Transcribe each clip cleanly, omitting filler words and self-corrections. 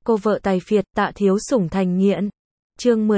cô vợ tài phiệt Tạ Thiếu Sủng thành nghiện. Chương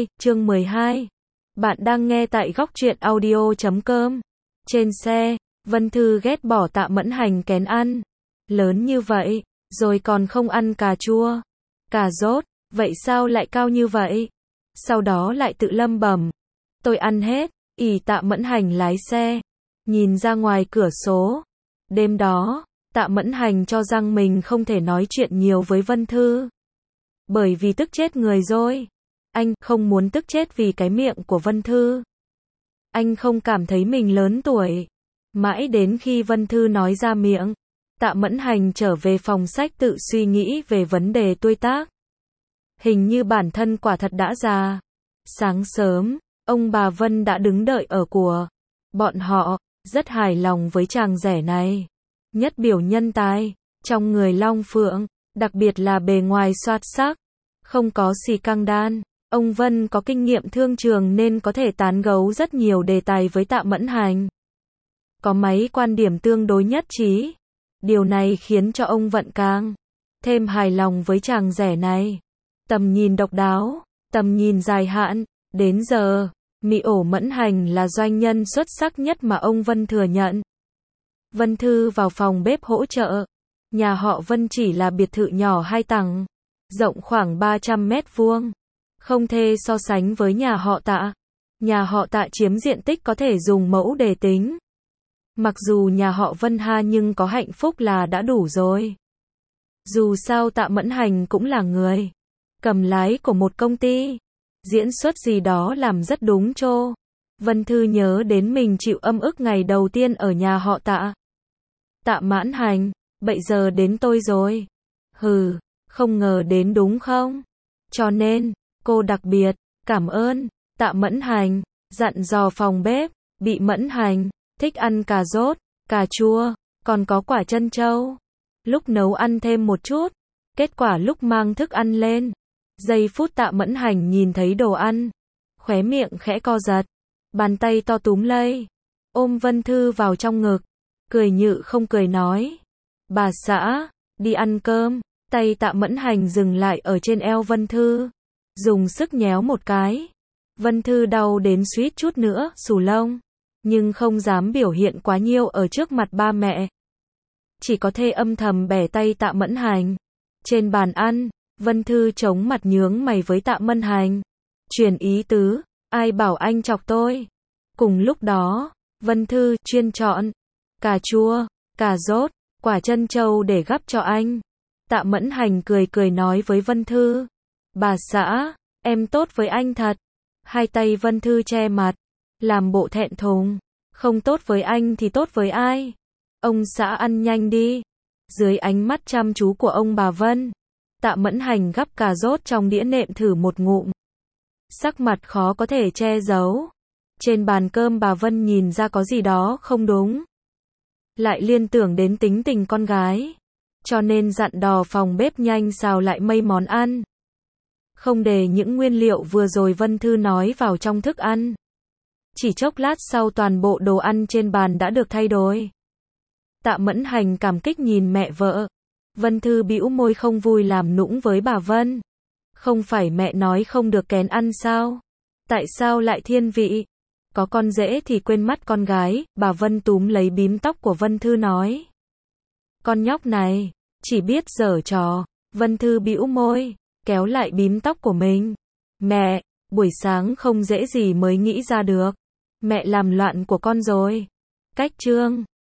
12. Bạn đang nghe tại góc truyện audio.com. Trên xe, Vân Thư ghét bỏ Tạ Mẫn Hành kén ăn. Lớn như vậy, rồi còn không ăn cà chua, cà rốt, vậy sao lại cao như vậy? Sau đó lại tự lẩm bẩm, tôi ăn hết. Tạ Mẫn Hành lái xe, nhìn ra ngoài cửa sổ. Đêm đó, Tạ Mẫn Hành cho rằng mình không thể nói chuyện nhiều với Vân Thư. Bởi vì tức chết người rồi. Anh không muốn tức chết vì cái miệng của Vân Thư. Anh không cảm thấy mình lớn tuổi. Mãi đến khi Vân Thư nói ra miệng, Tạ Mẫn Hành trở về phòng sách tự suy nghĩ về vấn đề tuổi tác. Hình như bản thân quả thật đã già. Sáng sớm, ông bà Vân đã đứng đợi ở của bọn họ, rất hài lòng với chàng rể này. Nhất biểu nhân tài, trong người long phượng, đặc biệt là bề ngoài xoát sắc, không có xì căng đan. Ông Vân có kinh nghiệm thương trường nên có thể tán gẫu rất nhiều đề tài với Tạ Mẫn Hành. Có mấy quan điểm tương đối nhất trí. Điều này khiến cho ông Vận càng thêm hài lòng với chàng rể này. Tầm nhìn độc đáo, tầm nhìn dài hạn. Đến giờ, Mị Ổ Mẫn Hành là doanh nhân xuất sắc nhất mà ông Vân thừa nhận. Vân Thư vào phòng bếp hỗ trợ. Nhà họ Vân chỉ là biệt thự nhỏ 2 tầng, rộng khoảng 300 mét vuông. Không thể so sánh với nhà họ Tạ. Nhà họ Tạ chiếm diện tích có thể dùng mẫu để tính. Mặc dù nhà họ Vân ha nhưng có hạnh phúc là đã đủ rồi. Dù sao Tạ Mẫn Hành cũng là người cầm lái của một công ty. Diễn xuất gì đó làm rất đúng chô. Vân Thư nhớ đến mình chịu âm ức ngày đầu tiên ở nhà họ Tạ. Tạ Mẫn Hành, bây giờ đến tôi rồi. Hừ, không ngờ đến đúng không? Cho nên, cô đặc biệt cảm ơn Tạ Mẫn Hành, dặn dò phòng bếp. Bị Mẫn Hành thích ăn cà rốt, cà chua, còn có quả trân châu. Lúc nấu ăn thêm một chút, kết quả lúc mang thức ăn lên, giây phút Tạ Mẫn Hành nhìn thấy đồ ăn, khóe miệng khẽ co giật, bàn tay to túm lấy, ôm Vân Thư vào trong ngực, cười nhự không cười nói, bà xã, đi ăn cơm. Tay Tạ Mẫn Hành dừng lại ở trên eo Vân Thư, dùng sức nhéo một cái. Vân Thư đau đến suýt chút nữa xù lông, nhưng không dám biểu hiện quá nhiều ở trước mặt ba mẹ. Chỉ có thể âm thầm bẻ tay Tạ Mẫn Hành. Trên bàn ăn, Vân Thư chống mặt nhướng mày với Tạ Mẫn Hành. Truyền ý tứ, ai bảo anh chọc tôi. Cùng lúc đó, Vân Thư chuyên chọn cà chua, cà rốt, quả trân châu để gắp cho anh. Tạ Mẫn Hành cười nói với Vân Thư, bà xã, em tốt với anh thật. Hai tay Vân Thư che mặt, làm bộ thẹn thùng. Không tốt với anh thì tốt với ai? Ông xã ăn nhanh đi. Dưới ánh mắt chăm chú của ông bà Vân, Tạ Mẫn Hành gắp cà rốt trong đĩa nệm thử một ngụm. Sắc mặt khó có thể che giấu. Trên bàn cơm bà Vân nhìn ra có gì đó không đúng. Lại liên tưởng đến tính tình con gái. Cho nên dặn đò phòng bếp nhanh xào lại mấy món ăn. Không để những nguyên liệu vừa rồi Vân Thư nói vào trong thức ăn. Chỉ chốc lát sau toàn bộ đồ ăn trên bàn đã được thay đổi. Tạ Mẫn Hành cảm kích nhìn mẹ vợ. Vân Thư bĩu môi không vui làm nũng với bà Vân. Không phải mẹ nói không được kén ăn sao? Tại sao lại thiên vị? Có con rể thì quên mất con gái. Bà Vân túm lấy bím tóc của Vân Thư nói. Con nhóc này, chỉ biết giở trò. Vân Thư bĩu môi, kéo lại bím tóc của mình. Mẹ, buổi sáng không dễ gì mới nghĩ ra được. Mẹ làm loạn của con rồi. Cách chương